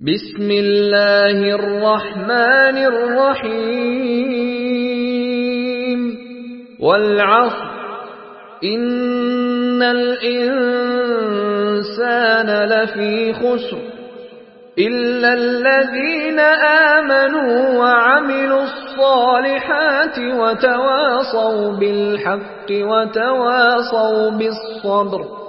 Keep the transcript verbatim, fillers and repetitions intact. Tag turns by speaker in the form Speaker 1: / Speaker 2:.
Speaker 1: बिस्मिल्लाहिर रहमानिर रहीम वल अस्र इन्नल इंसाना लफी खुस्र इल्लल्लज़ीना आमनू व अमिलुस्सालिहाति व तवासौ बिल हक़्क़ि व तवासौ बिस्सब्र।